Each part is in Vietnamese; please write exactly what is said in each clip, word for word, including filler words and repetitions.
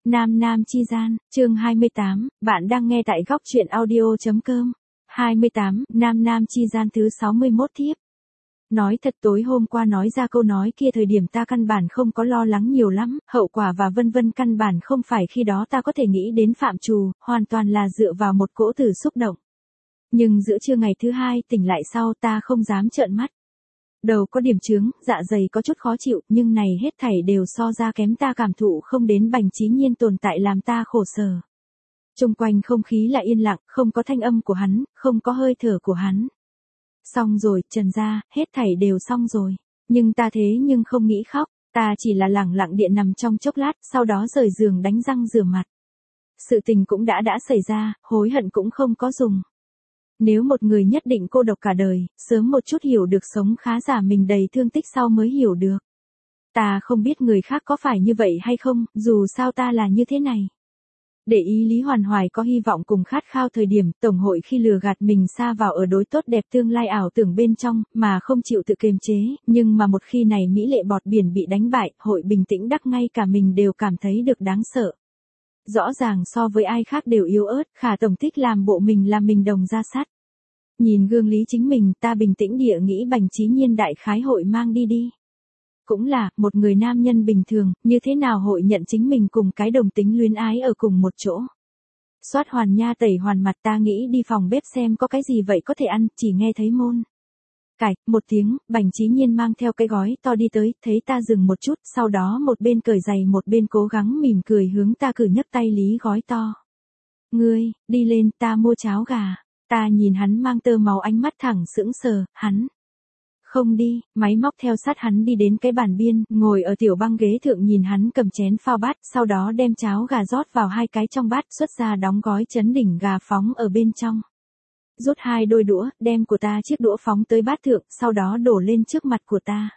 Nam Nam Chi Gian, chương hai mươi tám, bạn đang nghe tại góc truyện audio.com. hai mươi tám, Nam Nam Chi Gian thứ sáu mươi mốt thiếp. Nói thật tối hôm qua nói ra câu nói kia thời điểm ta căn bản không có lo lắng nhiều lắm, hậu quả và vân vân căn bản không phải khi đó ta có thể nghĩ đến phạm trù, hoàn toàn là dựa vào một cỗ tử xúc động. Nhưng giữa trưa ngày thứ hai tỉnh lại sau ta không dám trợn mắt. Đầu có điểm chướng, dạ dày có chút khó chịu, nhưng này hết thảy đều so ra kém ta cảm thụ không đến Bành Chí Nhiên tồn tại làm ta khổ sở. Xung quanh không khí là yên lặng, không có thanh âm của hắn, không có hơi thở của hắn. Xong rồi, Trần gia, hết thảy đều xong rồi. Nhưng ta thế nhưng không nghĩ khóc, ta chỉ là lẳng lặng điện nằm trong chốc lát, sau đó rời giường đánh răng rửa mặt. Sự tình cũng đã đã xảy ra, hối hận cũng không có dùng. Nếu một người nhất định cô độc cả đời, sớm một chút hiểu được sống khá giả mình đầy thương tích sau mới hiểu được. Ta không biết người khác có phải như vậy hay không, dù sao ta là như thế này. Để ý Lý Hoàn Hoài có hy vọng cùng khát khao thời điểm, Tổng hội khi lừa gạt mình sa vào ở đối tốt đẹp tương lai ảo tưởng bên trong, mà không chịu tự kiềm chế, nhưng mà một khi này mỹ lệ bọt biển bị đánh bại, hội bình tĩnh đắc ngay cả mình đều cảm thấy được đáng sợ. Rõ ràng so với ai khác đều yếu ớt, Khả Tổng thích làm bộ mình là mình đồng ra sắt. Nhìn gương lý chính mình, ta bình tĩnh địa nghĩ Bành Chí Nhiên đại khái hội mang đi đi. Cũng là, một người nam nhân bình thường, như thế nào hội nhận chính mình cùng cái đồng tính luyến ái ở cùng một chỗ. Xoát hoàn nha tẩy hoàn mặt ta nghĩ đi phòng bếp xem có cái gì vậy có thể ăn, chỉ nghe thấy môn. Cạch, một tiếng, Bành Chí Nhiên mang theo cái gói to đi tới, thấy ta dừng một chút, sau đó một bên cởi giày một bên cố gắng mỉm cười hướng ta cử nhấc tay lý gói to. Ngươi, đi lên, ta mua cháo gà. Ta nhìn hắn mang tơ máu ánh mắt thẳng sững sờ, hắn. Không đi, máy móc theo sát hắn đi đến cái bàn biên, ngồi ở tiểu băng ghế thượng nhìn hắn cầm chén phao bát, sau đó đem cháo gà rót vào hai cái trong bát, xuất ra đóng gói chấn đỉnh gà phóng ở bên trong. Rút hai đôi đũa, đem của ta chiếc đũa phóng tới bát thượng, sau đó đổ lên trước mặt của ta.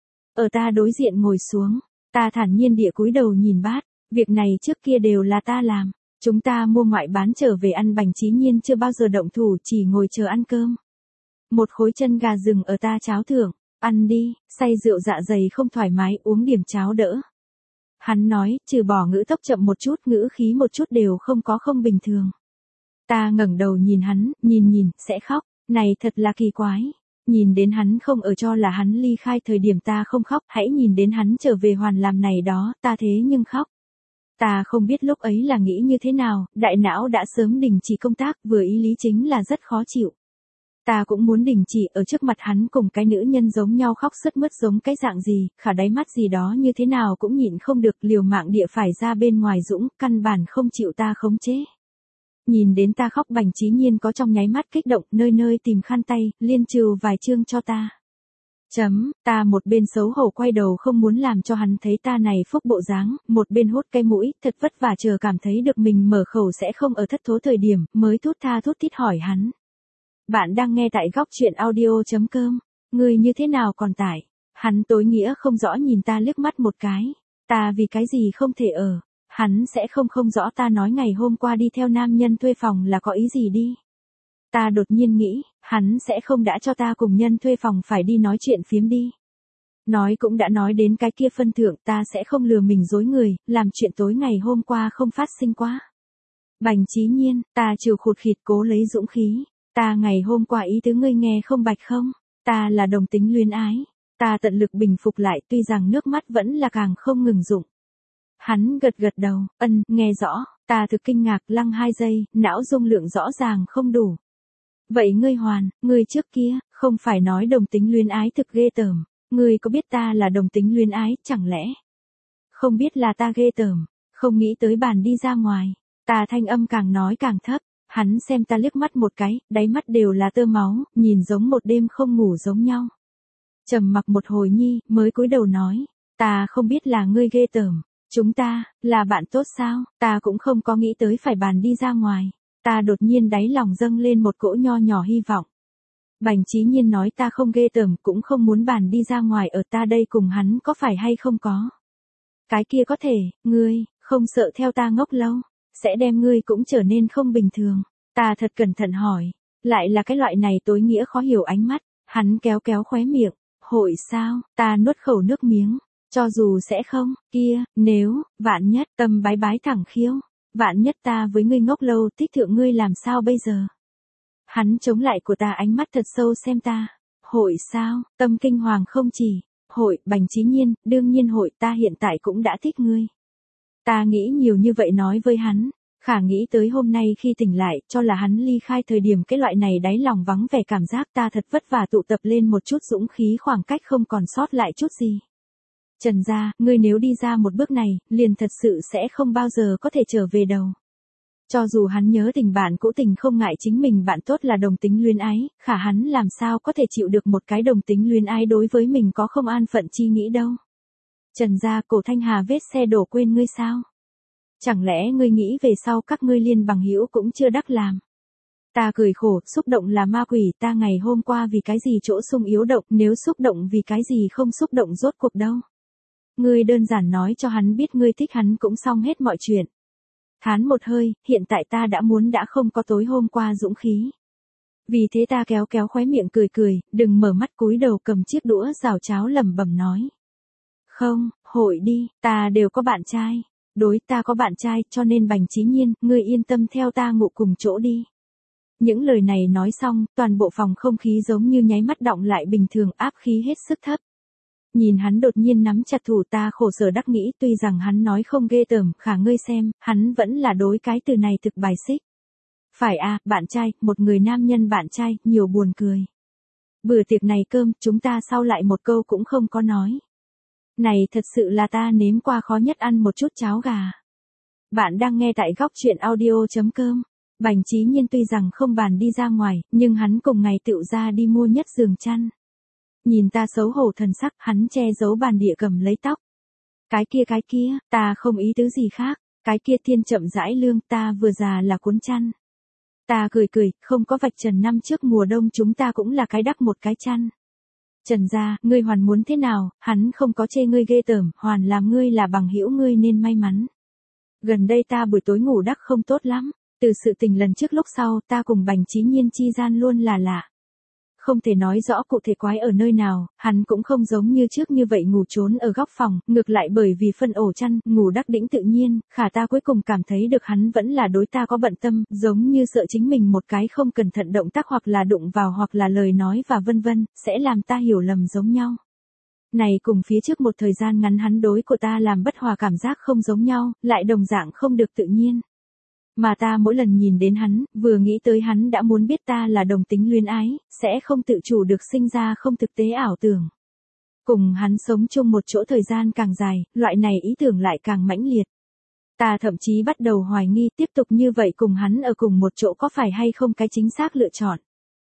Ở ta đối diện ngồi xuống, ta thản nhiên địa cúi đầu nhìn bát, việc này trước kia đều là ta làm. Chúng ta mua ngoại bán trở về ăn Bành Chí Nhiên chưa bao giờ động thủ, chỉ ngồi chờ ăn cơm. Một khối chân gà rừng ở ta cháo thưởng, ăn đi, say rượu dạ dày không thoải mái, uống điểm cháo đỡ. Hắn nói, trừ bỏ ngữ tốc chậm một chút, ngữ khí một chút đều không có không bình thường. Ta ngẩng đầu nhìn hắn, nhìn nhìn, sẽ khóc, này thật là kỳ quái. Nhìn đến hắn không ở cho là hắn ly khai thời điểm ta không khóc, hãy nhìn đến hắn trở về hoàn làm này đó, ta thế nhưng khóc. Ta không biết lúc ấy là nghĩ như thế nào, đại não đã sớm đình chỉ công tác, vừa ý lý chính là rất khó chịu. Ta cũng muốn đình chỉ ở trước mặt hắn cùng cái nữ nhân giống nhau khóc sướt mướt giống cái dạng gì, khả đáy mắt gì đó như thế nào cũng nhịn không được, liều mạng địa phải ra bên ngoài dũng, căn bản không chịu ta khống chế. Nhìn đến ta khóc Bành Chí Nhiên có trong nháy mắt kích động, nơi nơi tìm khăn tay, liên trừ vài chương cho ta. Chấm, ta một bên xấu hổ quay đầu không muốn làm cho hắn thấy ta này phúc bộ dáng, một bên hút cây mũi, thật vất vả chờ cảm thấy được mình mở khẩu sẽ không ở thất thố thời điểm, mới thút tha thút thít hỏi hắn. Bạn đang nghe tại góc truyện audio.com, ngươi như thế nào còn tải? Hắn tối nghĩa không rõ nhìn ta liếc mắt một cái, ta vì cái gì không thể ở, hắn sẽ không không rõ ta nói ngày hôm qua đi theo nam nhân thuê phòng là có ý gì đi. Ta đột nhiên nghĩ, hắn sẽ không đã cho ta cùng nhân thuê phòng phải đi nói chuyện phiếm đi. Nói cũng đã nói đến cái kia phân thượng, ta sẽ không lừa mình dối người, làm chuyện tối ngày hôm qua không phát sinh quá. Bành Chí Nhiên, ta trừ khụt khịt cố lấy dũng khí, ta ngày hôm qua ý tứ ngươi nghe không bạch không, ta là đồng tính luyến ái, ta tận lực bình phục lại tuy rằng nước mắt vẫn là càng không ngừng dụng. Hắn gật gật đầu, ân, nghe rõ, ta thực kinh ngạc lăng hai giây, não dung lượng rõ ràng không đủ. Vậy ngươi Hoàn, ngươi trước kia, không phải nói đồng tính luyến ái thực ghê tởm, ngươi có biết ta là đồng tính luyến ái, chẳng lẽ? Không biết là ta ghê tởm, không nghĩ tới bàn đi ra ngoài, ta thanh âm càng nói càng thấp, hắn xem ta liếc mắt một cái, đáy mắt đều là tơ máu, nhìn giống một đêm không ngủ giống nhau. Trầm mặc một hồi nhi, mới cúi đầu nói, ta không biết là ngươi ghê tởm, chúng ta, là bạn tốt sao, ta cũng không có nghĩ tới phải bàn đi ra ngoài. Ta đột nhiên đáy lòng dâng lên một cỗ nho nhỏ hy vọng. Bành Chí Nhiên nói ta không ghê tởm cũng không muốn bàn đi ra ngoài ở ta đây cùng hắn có phải hay không có. Cái kia có thể, ngươi, không sợ theo ta ngốc lâu, sẽ đem ngươi cũng trở nên không bình thường. Ta thật cẩn thận hỏi, lại là cái loại này tối nghĩa khó hiểu ánh mắt, hắn kéo kéo khóe miệng, hội sao, ta nuốt khẩu nước miếng. Cho dù sẽ không, kia, nếu, vạn nhất, tâm bái bái thẳng khiếu. Vạn nhất ta với ngươi ngốc lâu tích thượng ngươi làm sao bây giờ? Hắn chống lại của ta ánh mắt thật sâu xem ta. Hội sao, tâm kinh hoàng không chỉ. Hội, Bành Chí Nhiên, đương nhiên hội ta hiện tại cũng đã thích ngươi. Ta nghĩ nhiều như vậy nói với hắn. Khả nghĩ tới hôm nay khi tỉnh lại, cho là hắn ly khai thời điểm cái loại này đáy lòng vắng vẻ cảm giác ta thật vất vả tụ tập lên một chút dũng khí khoảng cách không còn sót lại chút gì. Trần gia, ngươi nếu đi ra một bước này, liền thật sự sẽ không bao giờ có thể trở về đâu. Cho dù hắn nhớ tình bạn cũ tình không ngại chính mình bạn tốt là đồng tính luyến ái, khả hắn làm sao có thể chịu được một cái đồng tính luyến ái đối với mình có không an phận chi nghĩ đâu. Trần gia, Cổ Thanh Hà vết xe đổ quên ngươi sao? Chẳng lẽ ngươi nghĩ về sau các ngươi liên bằng hữu cũng chưa đắc làm? Ta cười khổ, xúc động là ma quỷ, ta ngày hôm qua vì cái gì chỗ sung yếu động, nếu xúc động vì cái gì không xúc động rốt cuộc đâu. Ngươi đơn giản nói cho hắn biết ngươi thích hắn cũng xong hết mọi chuyện. Thán một hơi, hiện tại ta đã muốn đã không có tối hôm qua dũng khí. Vì thế ta kéo kéo khóe miệng cười cười, đừng mở mắt cúi đầu cầm chiếc đũa rào cháo lẩm bẩm nói. Không, hội đi, ta đều có bạn trai. Đối ta có bạn trai, cho nên Bành Chí Nhiên, ngươi yên tâm theo ta ngủ cùng chỗ đi. Những lời này nói xong, toàn bộ phòng không khí giống như nháy mắt đọng lại bình thường, áp khí hết sức thấp. Nhìn hắn đột nhiên nắm chặt thủ ta khổ sở đắc nghĩ, tuy rằng hắn nói không ghê tởm, khả ngươi xem, hắn vẫn là đối cái từ này thực bài xích. Phải à, bạn trai, một người nam nhân bạn trai, nhiều buồn cười. Bữa tiệc này cơm, chúng ta sau lại một câu cũng không có nói. Này thật sự là ta nếm qua khó nhất ăn một chút cháo gà. Bạn đang nghe tại góc truyện audio.com. Bành Chí Nhiên tuy rằng không bàn đi ra ngoài, nhưng hắn cùng ngày tựu ra đi mua nhất giường chăn. Nhìn ta xấu hổ thần sắc, hắn che giấu bàn địa cầm lấy tóc. Cái kia cái kia, ta không ý tứ gì khác, cái kia thiên chậm rãi lương, ta vừa già là cuốn chăn. Ta cười cười, không có vạch trần năm trước mùa đông chúng ta cũng là cái đắp một cái chăn. Trần gia, ngươi hoàn muốn thế nào, hắn không có chê ngươi ghê tởm, hoàn làm ngươi là bằng hữu ngươi nên may mắn. Gần đây ta buổi tối ngủ đắc không tốt lắm, từ sự tình lần trước lúc sau, ta cùng Bành Chí Nhiên chi gian luôn là lạ. Không thể nói rõ cụ thể quái ở nơi nào, hắn cũng không giống như trước như vậy ngủ trốn ở góc phòng, ngược lại bởi vì phân ổ chăn, ngủ đắc đĩnh tự nhiên, khả ta cuối cùng cảm thấy được hắn vẫn là đối ta có bận tâm, giống như sợ chính mình một cái không cẩn thận động tác hoặc là đụng vào hoặc là lời nói và vân vân, sẽ làm ta hiểu lầm giống nhau. Này cùng phía trước một thời gian ngắn hắn đối của ta làm bất hòa cảm giác không giống nhau, lại đồng dạng không được tự nhiên. Mà ta mỗi lần nhìn đến hắn, vừa nghĩ tới hắn đã muốn biết ta là đồng tính luyến ái, sẽ không tự chủ được sinh ra không thực tế ảo tưởng. Cùng hắn sống chung một chỗ thời gian càng dài, loại này ý tưởng lại càng mãnh liệt. Ta thậm chí bắt đầu hoài nghi tiếp tục như vậy cùng hắn ở cùng một chỗ có phải hay không cái chính xác lựa chọn.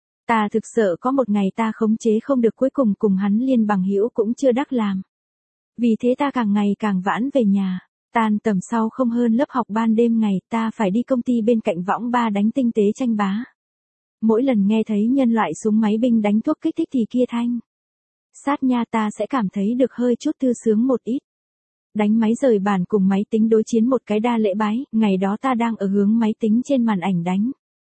Ta thực sợ có một ngày ta khống chế không được cuối cùng cùng hắn liên bằng hữu cũng chưa đắc làm. Vì thế ta càng ngày càng vãn về nhà. Tan tầm sau không hơn lớp học ban đêm ngày, ta phải đi công ty bên cạnh võng ba đánh tinh tế tranh bá. Mỗi lần nghe thấy nhân loại súng máy binh đánh thuốc kích thích thì kia thanh. Sát nha ta sẽ cảm thấy được hơi chút thư sướng một ít. Đánh máy rời bàn cùng máy tính đối chiến một cái đa lễ bái, ngày đó ta đang ở hướng máy tính trên màn ảnh đánh.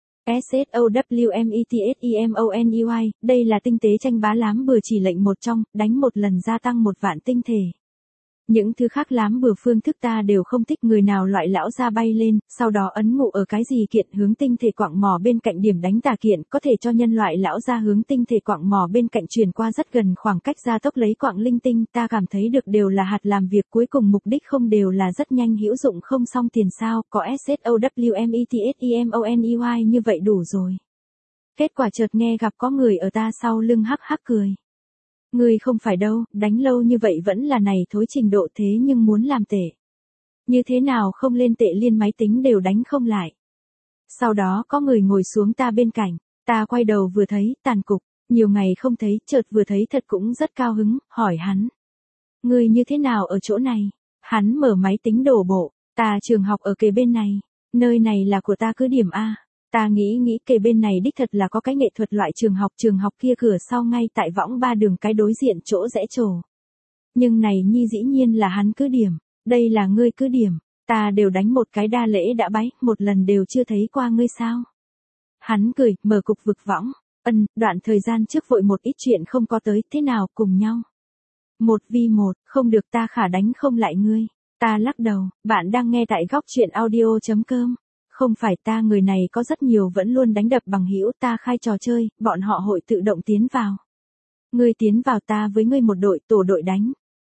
SOWMETSEMONEY, đây là tinh tế tranh bá lám bừa chỉ lệnh một trong, đánh một lần gia tăng một vạn tinh thể. Những thứ khác lám bừa phương thức ta đều không thích, người nào loại lão ra bay lên, sau đó ấn ngụ ở cái gì kiện hướng tinh thể quạng mỏ bên cạnh điểm đánh tà kiện, có thể cho nhân loại lão ra hướng tinh thể quạng mỏ bên cạnh truyền qua rất gần khoảng cách gia tốc lấy quạng linh tinh, ta cảm thấy được đều là hạt làm việc, cuối cùng mục đích không đều là rất nhanh hữu dụng không xong tiền sao, có SOWMETSEMONEY như vậy đủ rồi. Kết quả chợt nghe gặp có người ở ta sau lưng hắc hắc cười. Ngươi không phải đâu, đánh lâu như vậy vẫn là này thối trình độ, thế nhưng muốn làm tệ. Như thế nào không lên tệ liên máy tính đều đánh không lại. Sau đó có người ngồi xuống ta bên cạnh, ta quay đầu vừa thấy, tàn cục, nhiều ngày không thấy, chợt vừa thấy thật cũng rất cao hứng, hỏi hắn. Ngươi như thế nào ở chỗ này? Hắn mở máy tính đổ bộ, ta trường học ở kề bên này, nơi này là của ta cứ điểm A. Ta nghĩ nghĩ kề bên này đích thật là có cái nghệ thuật loại trường học, trường học kia cửa sau ngay tại võng ba đường cái đối diện chỗ rẽ trổ. Nhưng này nhi dĩ nhiên là hắn cứ điểm, đây là ngươi cứ điểm, ta đều đánh một cái đa lễ đã bái, một lần đều chưa thấy qua ngươi sao. Hắn cười, mở cục vực võng, ân, đoạn thời gian trước vội một ít chuyện không có tới, thế nào cùng nhau. Một vi một, không được ta khả đánh không lại ngươi. Ta lắc đầu, bạn đang nghe tại góc chuyện audio.com. Không phải ta, người này có rất nhiều vẫn luôn đánh đập bằng hữu, ta khai trò chơi, bọn họ hội tự động tiến vào. Ngươi tiến vào, ta với ngươi một đội, tổ đội đánh.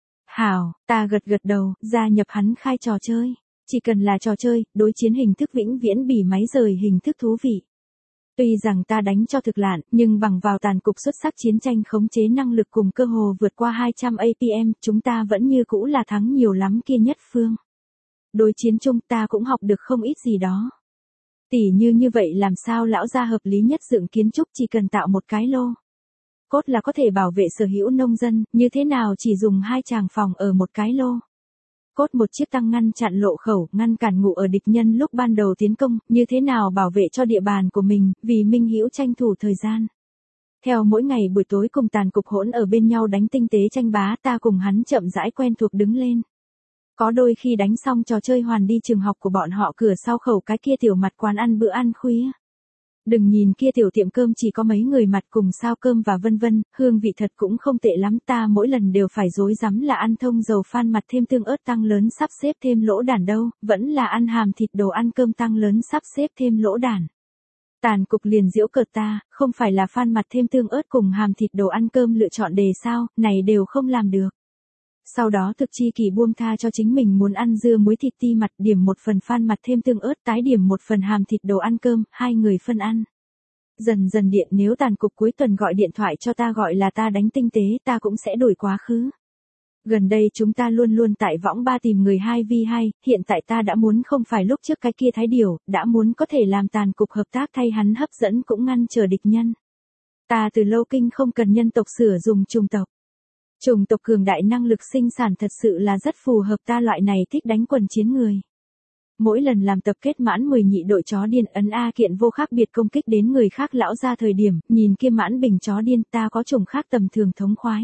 Hảo, ta gật gật đầu, gia nhập hắn khai trò chơi. Chỉ cần là trò chơi, đối chiến hình thức vĩnh viễn bỉ máy rời hình thức thú vị. Tuy rằng ta đánh cho thực lạn, nhưng bằng vào tàn cục xuất sắc chiến tranh khống chế năng lực cùng cơ hồ vượt qua hai trăm a pê em, chúng ta vẫn như cũ là thắng nhiều lắm kia nhất phương. Đối chiến chung ta cũng học được không ít gì đó. Tỉ như như vậy làm sao lão gia hợp lý nhất dựng kiến trúc chỉ cần tạo một cái lô. Cốt là có thể bảo vệ sở hữu nông dân, như thế nào chỉ dùng hai tràng phòng ở một cái lô. Cốt một chiếc tăng ngăn chặn lộ khẩu, ngăn cản ngụ ở địch nhân lúc ban đầu tiến công, như thế nào bảo vệ cho địa bàn của mình, vì Minh Hữu tranh thủ thời gian. Theo mỗi ngày buổi tối cùng tàn cục hỗn ở bên nhau đánh tinh tế tranh bá, ta cùng hắn chậm rãi quen thuộc đứng lên. Có đôi khi đánh xong trò chơi hoàn đi trường học của bọn họ cửa sau khẩu cái kia tiểu mặt quán ăn bữa ăn khuya. Đừng nhìn kia tiểu tiệm cơm chỉ có mấy người mặt cùng sao cơm và vân vân, hương vị thật cũng không tệ lắm, ta mỗi lần đều phải rối rắm là ăn thông dầu phan mặt thêm tương ớt tăng lớn sắp xếp thêm lỗ đản đâu, vẫn là ăn hàm thịt đồ ăn cơm tăng lớn sắp xếp thêm lỗ đản. Tàn cục liền giễu cợt ta, không phải là phan mặt thêm tương ớt cùng hàm thịt đồ ăn cơm lựa chọn đề sao, này đều không làm được. Sau đó thực chi kỳ buông tha cho chính mình muốn ăn dưa muối thịt ti mặt, điểm một phần phan mặt thêm tương ớt, tái điểm một phần hàm thịt đồ ăn cơm, hai người phân ăn. Dần dần điện, nếu tàn cục cuối tuần gọi điện thoại cho ta gọi là ta đánh tinh tế, ta cũng sẽ đổi quá khứ. Gần đây chúng ta luôn luôn tại võng ba tìm người hai vi hai, hiện tại ta đã muốn không phải lúc trước cái kia thái điều, đã muốn có thể làm tàn cục hợp tác thay hắn hấp dẫn cũng ngăn trở địch nhân. Ta từ lâu kinh không cần nhân tộc sửa dùng chủng tộc. Chủng tộc cường đại năng lực sinh sản thật sự là rất phù hợp ta loại này thích đánh quần chiến người. Mỗi lần làm tập kết mãn mười nhị đội chó điên ấn A kiện vô khác biệt công kích đến người khác lão ra thời điểm, nhìn kia mãn bình chó điên ta có chủng khác tầm thường thống khoái.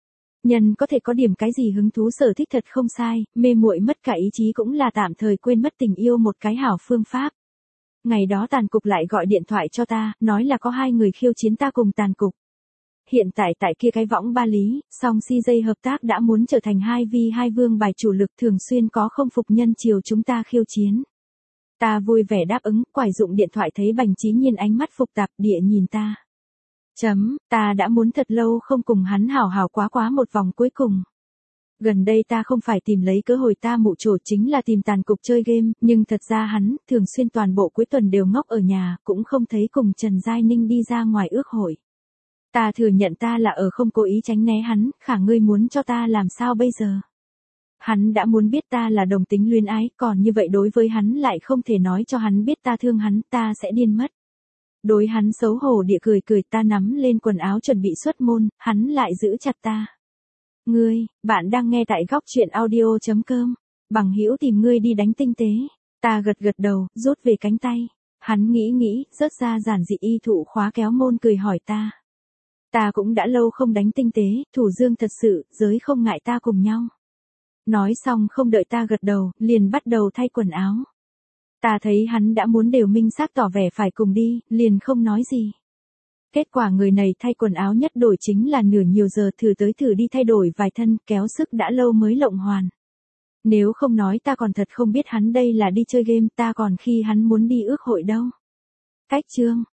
Nhân có thể có điểm cái gì hứng thú sở thích thật không sai, mê muội mất cả ý chí cũng là tạm thời quên mất tình yêu một cái hảo phương pháp. Ngày đó tàn cục lại gọi điện thoại cho ta, nói là có hai người khiêu chiến ta cùng tàn cục. Hiện tại tại kia cái võng ba lý, song xê gi hợp tác đã muốn trở thành hai vi hai vương bài chủ lực, thường xuyên có không phục nhân chiều chúng ta khiêu chiến. Ta vui vẻ đáp ứng, quải dụng điện thoại thấy Bành Chí Nhiên ánh mắt phục tạp địa nhìn ta. Chấm, ta đã muốn thật lâu không cùng hắn hào hào quá quá một vòng cuối cùng. Gần đây ta không phải tìm lấy cơ hội ta mụ trổ chính là tìm tàn cục chơi game, nhưng thật ra hắn, thường xuyên toàn bộ cuối tuần đều ngốc ở nhà, cũng không thấy cùng Trần Giai Ninh đi ra ngoài ước hội. Ta thừa nhận ta là ở không cố ý tránh né hắn, khả ngươi muốn cho ta làm sao bây giờ? Hắn đã muốn biết ta là đồng tính luyến ái, còn như vậy đối với hắn lại không thể nói cho hắn biết ta thương hắn, ta sẽ điên mất. Đối hắn xấu hổ địa cười cười, ta nắm lên quần áo chuẩn bị xuất môn, hắn lại giữ chặt ta. Ngươi, bạn đang nghe tại góc chuyện audio.com, bằng hữu tìm ngươi đi đánh tinh tế. Ta gật gật đầu, rút về cánh tay. Hắn nghĩ nghĩ, rớt ra giản dị y thụ khóa kéo môn cười hỏi ta. Ta cũng đã lâu không đánh tinh tế, thủ dương thật sự, giới không ngại ta cùng nhau. Nói xong không đợi ta gật đầu, liền bắt đầu thay quần áo. Ta thấy hắn đã muốn đều minh xác tỏ vẻ phải cùng đi, liền không nói gì. Kết quả người này thay quần áo nhất đổi chính là nửa nhiều giờ thử tới thử đi thay đổi vài thân, kéo sức đã lâu mới lộng hoàn. Nếu không nói ta còn thật không biết hắn đây là đi chơi game, ta còn khi hắn muốn đi ước hội đâu. Cách chương,